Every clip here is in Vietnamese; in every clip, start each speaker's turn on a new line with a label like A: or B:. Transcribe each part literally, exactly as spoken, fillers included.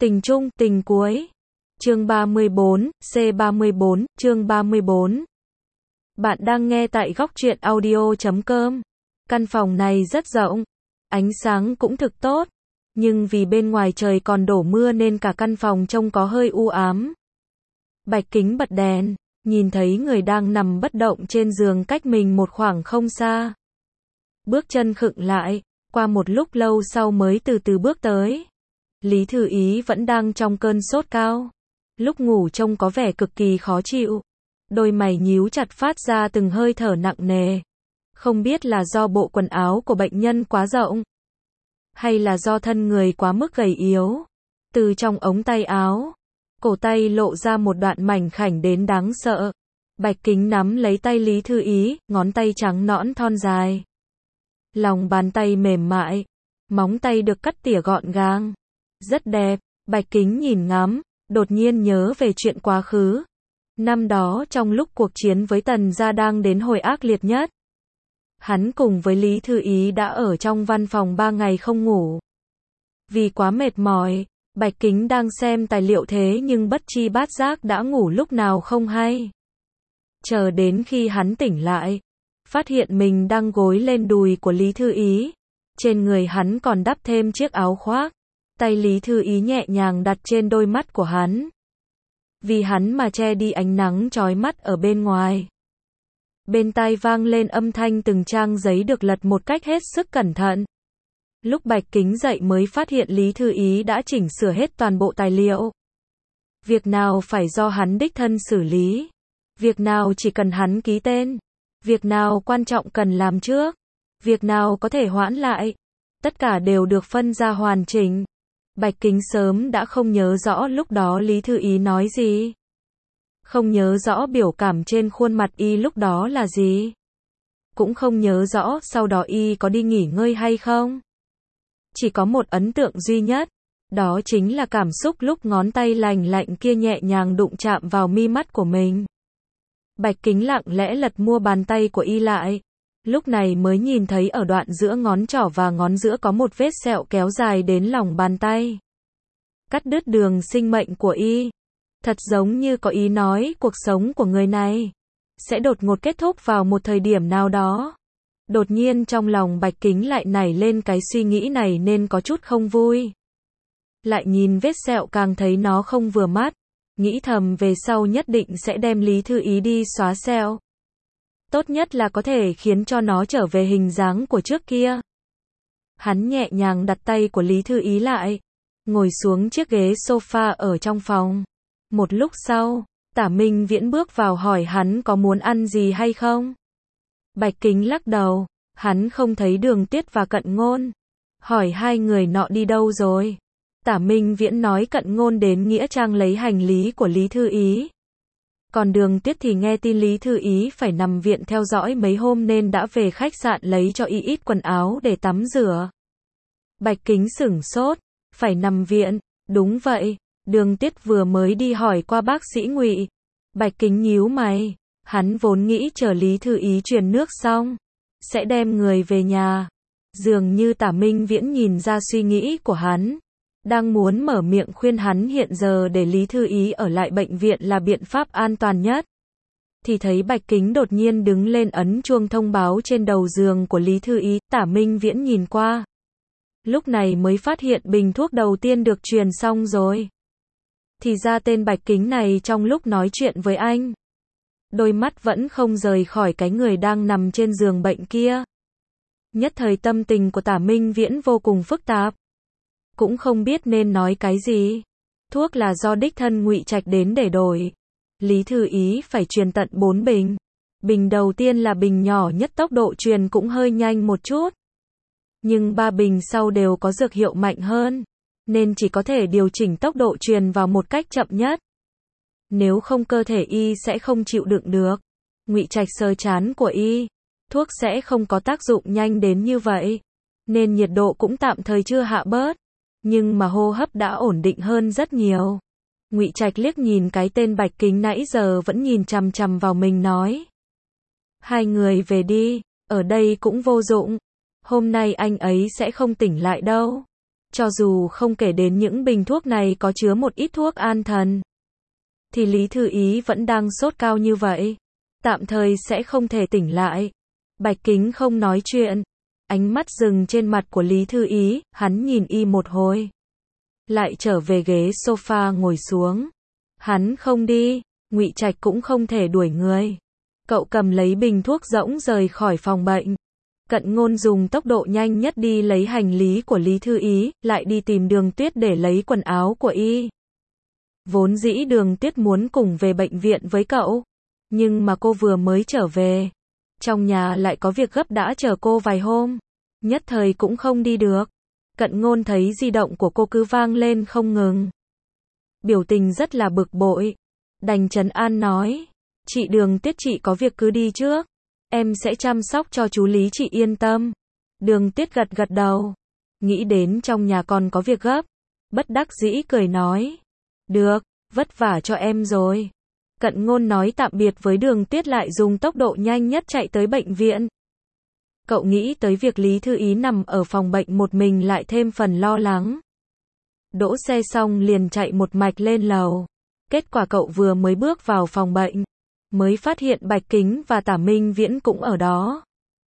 A: Tình chung, tình cuối. Chương ba mươi bốn, C ba mươi bốn, chương ba mươi bốn. Bạn đang nghe tại góc truyện audio chấm com. Căn phòng này rất rộng, ánh sáng cũng thực tốt, nhưng vì bên ngoài trời còn đổ mưa nên cả căn phòng trông có hơi u ám. Bạch Kính bật đèn, nhìn thấy người đang nằm bất động trên giường cách mình một khoảng không xa. Bước chân khựng lại, qua một lúc lâu sau mới từ từ bước tới. Lý Thư Ý vẫn đang trong cơn sốt cao. Lúc ngủ trông có vẻ cực kỳ khó chịu. Đôi mày nhíu chặt phát ra từng hơi thở nặng nề. Không biết là do bộ quần áo của bệnh nhân quá rộng, hay là do thân người quá mức gầy yếu. Từ trong ống tay áo, cổ tay lộ ra một đoạn mảnh khảnh đến đáng sợ. Bạch Kính nắm lấy tay Lý Thư Ý, ngón tay trắng nõn thon dài. Lòng bàn tay mềm mại, móng tay được cắt tỉa gọn gàng. Rất đẹp. Bạch Kính nhìn ngắm, đột nhiên nhớ về chuyện quá khứ. Năm đó trong lúc cuộc chiến với Tần gia đang đến hồi ác liệt nhất, hắn cùng với Lý Thư Ý đã ở trong văn phòng ba ngày không ngủ. Vì quá mệt mỏi, Bạch Kính đang xem tài liệu thế nhưng bất chi bát giác đã ngủ lúc nào không hay. Chờ đến khi hắn tỉnh lại, phát hiện mình đang gối lên đùi của Lý Thư Ý. Trên người hắn còn đắp thêm chiếc áo khoác. Tay Lý Thư Ý nhẹ nhàng đặt trên đôi mắt của hắn. Vì hắn mà che đi ánh nắng chói mắt ở bên ngoài. Bên tai vang lên âm thanh từng trang giấy được lật một cách hết sức cẩn thận. Lúc Bạch Kính dậy mới phát hiện Lý Thư Ý đã chỉnh sửa hết toàn bộ tài liệu. Việc nào phải do hắn đích thân xử lý. Việc nào chỉ cần hắn ký tên. Việc nào quan trọng cần làm trước. Việc nào có thể hoãn lại. Tất cả đều được phân ra hoàn chỉnh. Bạch Kính sớm đã không nhớ rõ lúc đó Lý Thư Ý nói gì. Không nhớ rõ biểu cảm trên khuôn mặt y lúc đó là gì. Cũng không nhớ rõ sau đó y có đi nghỉ ngơi hay không. Chỉ có một ấn tượng duy nhất. Đó chính là cảm xúc lúc ngón tay lành lạnh kia nhẹ nhàng đụng chạm vào mi mắt của mình. Bạch Kính lặng lẽ lật mua bàn tay của y lại. Lúc này mới nhìn thấy ở đoạn giữa ngón trỏ và ngón giữa có một vết sẹo kéo dài đến lòng bàn tay. Cắt đứt đường sinh mệnh của y. Thật giống như có ý nói cuộc sống của người này sẽ đột ngột kết thúc vào một thời điểm nào đó. Đột nhiên trong lòng Bạch Kính lại nảy lên cái suy nghĩ này nên có chút không vui. Lại nhìn vết sẹo càng thấy nó không vừa mắt. Nghĩ thầm về sau nhất định sẽ đem Lý Thư Ý đi xóa sẹo. Tốt nhất là có thể khiến cho nó trở về hình dáng của trước kia. Hắn nhẹ nhàng đặt tay của Lý Thư Ý lại, ngồi xuống chiếc ghế sofa ở trong phòng. Một lúc sau, Tả Minh Viễn bước vào hỏi hắn có muốn ăn gì hay không. Bạch Kính lắc đầu, hắn không thấy Đường Tiết và Cận Ngôn. Hỏi hai người nọ đi đâu rồi. Tả Minh Viễn nói Cận Ngôn đến Nghĩa Trang lấy hành lý của Lý Thư Ý. Còn Đường Tiết thì nghe tin Lý Thư Ý phải nằm viện theo dõi mấy hôm nên đã về khách sạn lấy cho y ít quần áo để tắm rửa. Bạch Kính sửng sốt, phải nằm viện, đúng vậy, Đường Tiết vừa mới đi hỏi qua bác sĩ Ngụy. Bạch Kính nhíu mày, hắn vốn nghĩ chờ Lý Thư Ý truyền nước xong, sẽ đem người về nhà. Dường như Tả Minh Viễn nhìn ra suy nghĩ của hắn. Đang muốn mở miệng khuyên hắn hiện giờ để Lý Thư Ý ở lại bệnh viện là biện pháp an toàn nhất. Thì thấy Bạch Kính đột nhiên đứng lên ấn chuông thông báo trên đầu giường của Lý Thư Ý. Tả Minh Viễn nhìn qua. Lúc này mới phát hiện bình thuốc đầu tiên được truyền xong rồi. Thì ra tên Bạch Kính này trong lúc nói chuyện với anh, đôi mắt vẫn không rời khỏi cái người đang nằm trên giường bệnh kia. Nhất thời tâm tình của Tả Minh Viễn vô cùng phức tạp. Cũng không biết nên nói cái gì. Thuốc là do đích thân Ngụy Trạch đến để đổi. Lý Thư Ý phải truyền tận bốn bình. Bình đầu tiên là bình nhỏ nhất, tốc độ truyền cũng hơi nhanh một chút. Nhưng ba bình sau đều có dược hiệu mạnh hơn, nên chỉ có thể điều chỉnh tốc độ truyền vào một cách chậm nhất. Nếu không cơ thể y sẽ không chịu đựng được. Ngụy Trạch sờ trán của y. Thuốc sẽ không có tác dụng nhanh đến như vậy. Nên nhiệt độ cũng tạm thời chưa hạ bớt. Nhưng mà hô hấp đã ổn định hơn rất nhiều. Ngụy Trạch liếc nhìn cái tên Bạch Kính nãy giờ vẫn nhìn chằm chằm vào mình nói. Hai người về đi, ở đây cũng vô dụng. Hôm nay anh ấy sẽ không tỉnh lại đâu. Cho dù không kể đến những bình thuốc này có chứa một ít thuốc an thần, thì Lý Thư Ý vẫn đang sốt cao như vậy. Tạm thời sẽ không thể tỉnh lại. Bạch Kính không nói chuyện. Ánh mắt dừng trên mặt của Lý Thư Ý, hắn nhìn y một hồi. Lại trở về ghế sofa ngồi xuống. Hắn không đi, Ngụy Trạch cũng không thể đuổi người. Cậu cầm lấy bình thuốc rỗng rời khỏi phòng bệnh. Cận Ngôn dùng tốc độ nhanh nhất đi lấy hành lý của Lý Thư Ý, lại đi tìm Đường Tuyết để lấy quần áo của y. Vốn dĩ Đường Tuyết muốn cùng về bệnh viện với cậu, nhưng mà cô vừa mới trở về. Trong nhà lại có việc gấp đã chờ cô vài hôm, nhất thời cũng không đi được. Cận Ngôn thấy di động của cô cứ vang lên không ngừng. Biểu tình rất là bực bội. Đành trấn an nói, chị Đường Tuyết chị có việc cứ đi trước. Em sẽ chăm sóc cho chú Lý chị yên tâm. Đường Tuyết gật gật đầu. Nghĩ đến trong nhà còn có việc gấp. Bất đắc dĩ cười nói. Được, vất vả cho em rồi. Cận Ngôn nói tạm biệt với Đường Tuyết lại dùng tốc độ nhanh nhất chạy tới bệnh viện. Cậu nghĩ tới việc Lý Thư Ý nằm ở phòng bệnh một mình lại thêm phần lo lắng. Đỗ xe xong liền chạy một mạch lên lầu. Kết quả cậu vừa mới bước vào phòng bệnh, mới phát hiện Bạch Kính và Tả Minh Viễn cũng ở đó.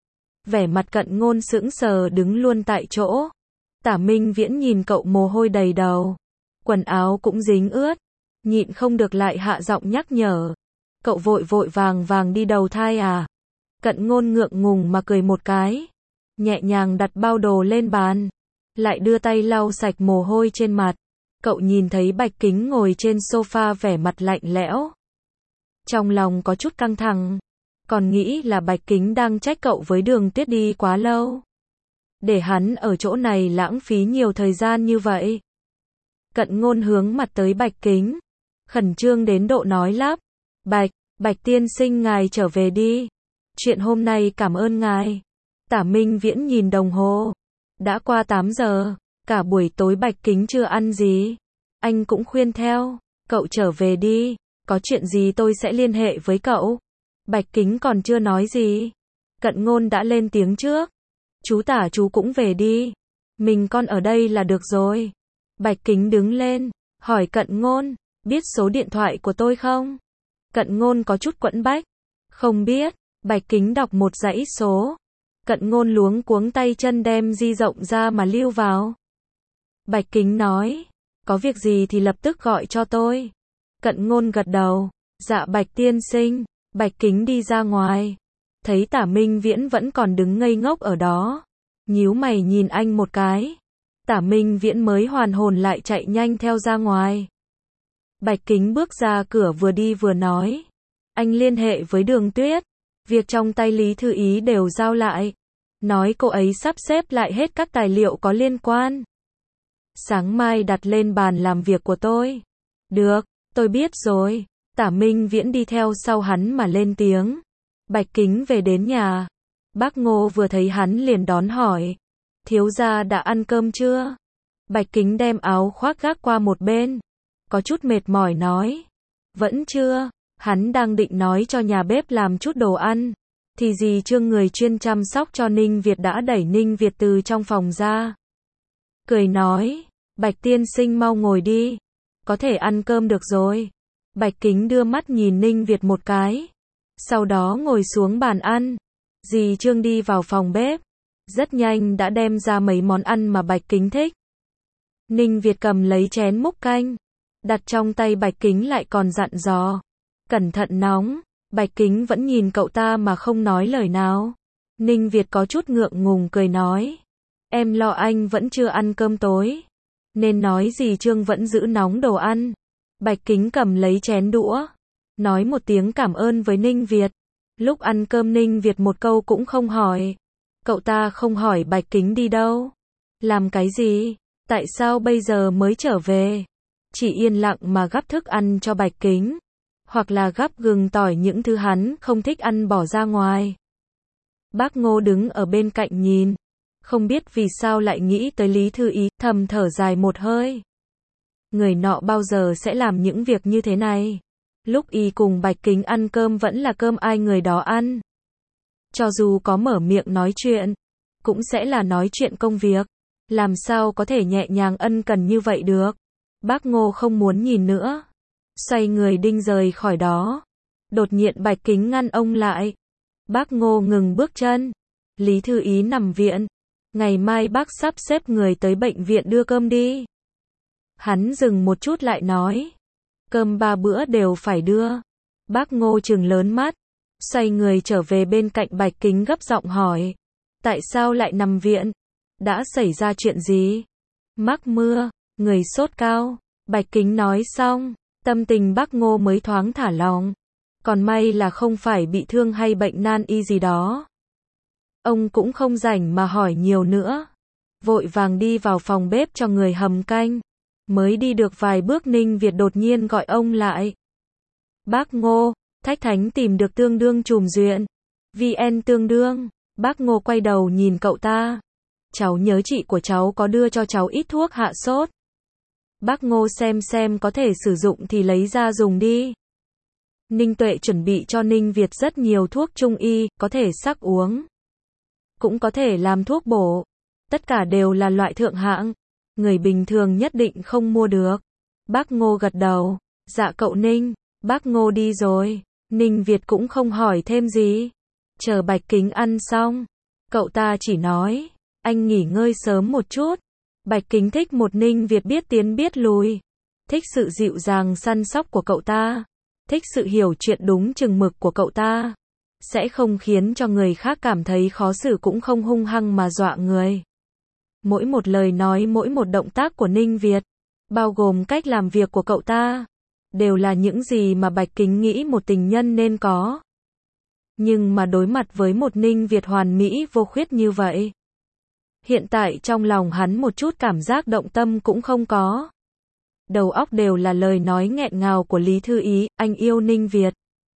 A: Vẻ mặt Cận Ngôn sững sờ đứng luôn tại chỗ. Tả Minh Viễn nhìn cậu mồ hôi đầy đầu, quần áo cũng dính ướt, nhịn không được lại hạ giọng nhắc nhở. Cậu vội vội vàng vàng đi đầu thai à? Cận Ngôn ngượng ngùng mà cười một cái, nhẹ nhàng đặt bao đồ lên bàn, lại đưa tay lau sạch mồ hôi trên mặt. Cậu nhìn thấy Bạch Kính ngồi trên sofa vẻ mặt lạnh lẽo. Trong lòng có chút căng thẳng, còn nghĩ là Bạch Kính đang trách cậu với Đường Tuyết đi quá lâu, để hắn ở chỗ này lãng phí nhiều thời gian như vậy. Cận Ngôn hướng mặt tới Bạch Kính, khẩn trương đến độ nói lắp. Bạch, Bạch tiên sinh ngài trở về đi. Chuyện hôm nay cảm ơn ngài. Tả Minh Viễn nhìn đồng hồ. Đã qua tám giờ, cả buổi tối Bạch Kính chưa ăn gì. Anh cũng khuyên theo, cậu trở về đi, có chuyện gì tôi sẽ liên hệ với cậu. Bạch Kính còn chưa nói gì. Cận Ngôn đã lên tiếng trước. Chú Tả chú cũng về đi. Mình con ở đây là được rồi. Bạch Kính đứng lên, hỏi Cận Ngôn, biết số điện thoại của tôi không? Cận Ngôn có chút quẫn bách. Không biết. Bạch Kính đọc một dãy số. Cận Ngôn luống cuống tay chân đem di rộng ra mà lưu vào. Bạch Kính nói, có việc gì thì lập tức gọi cho tôi. Cận Ngôn gật đầu, dạ Bạch tiên sinh. Bạch Kính đi ra ngoài, thấy Tả Minh Viễn vẫn còn đứng ngây ngốc ở đó, nhíu mày nhìn anh một cái. Tả Minh Viễn mới hoàn hồn lại chạy nhanh theo ra ngoài. Bạch Kính bước ra cửa vừa đi vừa nói, anh liên hệ với Đường Tuyết, việc trong tay Lý Thư Ý đều giao lại, nói cô ấy sắp xếp lại hết các tài liệu có liên quan. Sáng mai đặt lên bàn làm việc của tôi. Được, tôi biết rồi. Tả Minh Viễn đi theo sau hắn mà lên tiếng. Bạch Kính về đến nhà. Bác Ngô vừa thấy hắn liền đón hỏi. Thiếu gia đã ăn cơm chưa? Bạch Kính đem áo khoác gác qua một bên. Có chút mệt mỏi nói. Vẫn chưa. Hắn đang định nói cho nhà bếp làm chút đồ ăn. Thì dì Trương người chuyên chăm sóc cho Ninh Việt đã đẩy Ninh Việt từ trong phòng ra. Cười nói. Bạch tiên sinh mau ngồi đi. Có thể ăn cơm được rồi. Bạch Kính đưa mắt nhìn Ninh Việt một cái. Sau đó ngồi xuống bàn ăn. Dì Trương đi vào phòng bếp. Rất nhanh đã đem ra mấy món ăn mà Bạch Kính thích. Ninh Việt cầm lấy chén múc canh. Đặt trong tay Bạch Kính lại còn dặn dò. Cẩn thận nóng. Bạch Kính vẫn nhìn cậu ta mà không nói lời nào. Ninh Việt có chút ngượng ngùng cười nói. Em lo anh vẫn chưa ăn cơm tối. Nên nói dì Trương vẫn giữ nóng đồ ăn. Bạch Kính cầm lấy chén đũa. Nói một tiếng cảm ơn với Ninh Việt. Lúc ăn cơm Ninh Việt một câu cũng không hỏi. Cậu ta không hỏi Bạch Kính đi đâu. Làm cái gì? Tại sao bây giờ mới trở về? Chỉ yên lặng mà gắp thức ăn cho Bạch Kính. Hoặc là gắp gừng tỏi những thứ hắn không thích ăn bỏ ra ngoài. Bác Ngô đứng ở bên cạnh nhìn. Không biết vì sao lại nghĩ tới Lý Thư Ý, thầm thở dài một hơi. Người nọ bao giờ sẽ làm những việc như thế này? Lúc y cùng Bạch Kính ăn cơm vẫn là cơm ai người đó ăn. Cho dù có mở miệng nói chuyện, cũng sẽ là nói chuyện công việc. Làm sao có thể nhẹ nhàng ân cần như vậy được. Bác Ngô không muốn nhìn nữa. Xoay người định rời khỏi đó. Đột nhiên Bạch Kính ngăn ông lại. Bác Ngô ngừng bước chân. Lý Thư Ý nằm viện. Ngày mai bác sắp xếp người tới bệnh viện đưa cơm đi. Hắn dừng một chút lại nói. Cơm ba bữa đều phải đưa. Bác Ngô trừng lớn mắt. Xoay người trở về bên cạnh Bạch Kính gấp giọng hỏi. Tại sao lại nằm viện? Đã xảy ra chuyện gì? Mắc mưa, người sốt cao. Bạch Kính nói xong, tâm tình bác Ngô mới thoáng thả lòng. Còn may là không phải bị thương hay bệnh nan y gì đó. Ông cũng không rảnh mà hỏi nhiều nữa. Vội vàng đi vào phòng bếp cho người hầm canh. Mới đi được vài bước Ninh Việt đột nhiên gọi ông lại. Bác Ngô, Thách Thánh tìm được tương đương trùm duyện. vê en tương đương. Bác Ngô quay đầu nhìn cậu ta. Cháu nhớ chị của cháu có đưa cho cháu ít thuốc hạ sốt. Bác Ngô xem xem có thể sử dụng thì lấy ra dùng đi. Ninh Tuệ chuẩn bị cho Ninh Việt rất nhiều thuốc trung y, có thể sắc uống. Cũng có thể làm thuốc bổ. Tất cả đều là loại thượng hạng. Người bình thường nhất định không mua được. Bác Ngô gật đầu. Dạ cậu Ninh. Bác Ngô đi rồi. Ninh Việt cũng không hỏi thêm gì. Chờ Bạch Kính ăn xong. Cậu ta chỉ nói. Anh nghỉ ngơi sớm một chút. Bạch Kính thích một Ninh Việt biết tiến biết lùi. Thích sự dịu dàng săn sóc của cậu ta. Thích sự hiểu chuyện đúng chừng mực của cậu ta. Sẽ không khiến cho người khác cảm thấy khó xử cũng không hung hăng mà dọa người. Mỗi một lời nói mỗi một động tác của Ninh Việt, bao gồm cách làm việc của cậu ta, đều là những gì mà Bạch Kính nghĩ một tình nhân nên có. Nhưng mà đối mặt với một Ninh Việt hoàn mỹ vô khuyết như vậy, hiện tại trong lòng hắn một chút cảm giác động tâm cũng không có. Đầu óc đều là lời nói nghẹn ngào của Lý Thư Ý, anh yêu Ninh Việt.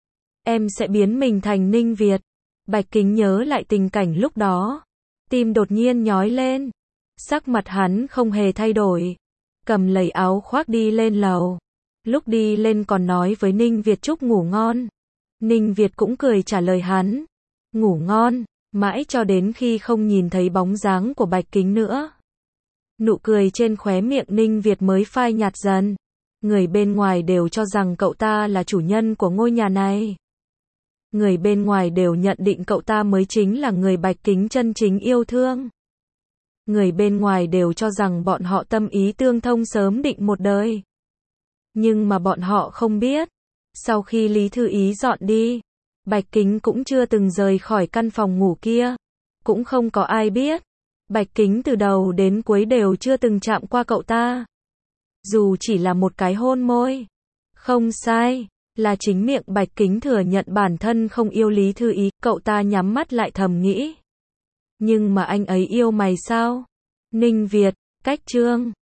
A: Em sẽ biến mình thành Ninh Việt. Bạch Kính nhớ lại tình cảnh lúc đó. Tim đột nhiên nhói lên. Sắc mặt hắn không hề thay đổi. Cầm lấy áo khoác đi lên lầu. Lúc đi lên còn nói với Ninh Việt chúc ngủ ngon. Ninh Việt cũng cười trả lời hắn. Ngủ ngon, mãi cho đến khi không nhìn thấy bóng dáng của Bạch Kính nữa. Nụ cười trên khóe miệng Ninh Việt mới phai nhạt dần. Người bên ngoài đều cho rằng cậu ta là chủ nhân của ngôi nhà này. Người bên ngoài đều nhận định cậu ta mới chính là người Bạch Kính chân chính yêu thương. Người bên ngoài đều cho rằng bọn họ tâm ý tương thông sớm định một đời. Nhưng mà bọn họ không biết. Sau khi Lý Thư Ý dọn đi, Bạch Kính cũng chưa từng rời khỏi căn phòng ngủ kia. Cũng không có ai biết. Bạch Kính từ đầu đến cuối đều chưa từng chạm qua cậu ta. Dù chỉ là một cái hôn môi. Không sai, là chính miệng Bạch Kính thừa nhận bản thân không yêu Lý Thư Ý. Cậu ta nhắm mắt lại thầm nghĩ. Nhưng mà anh ấy yêu mày sao? Ninh Việt, cách chương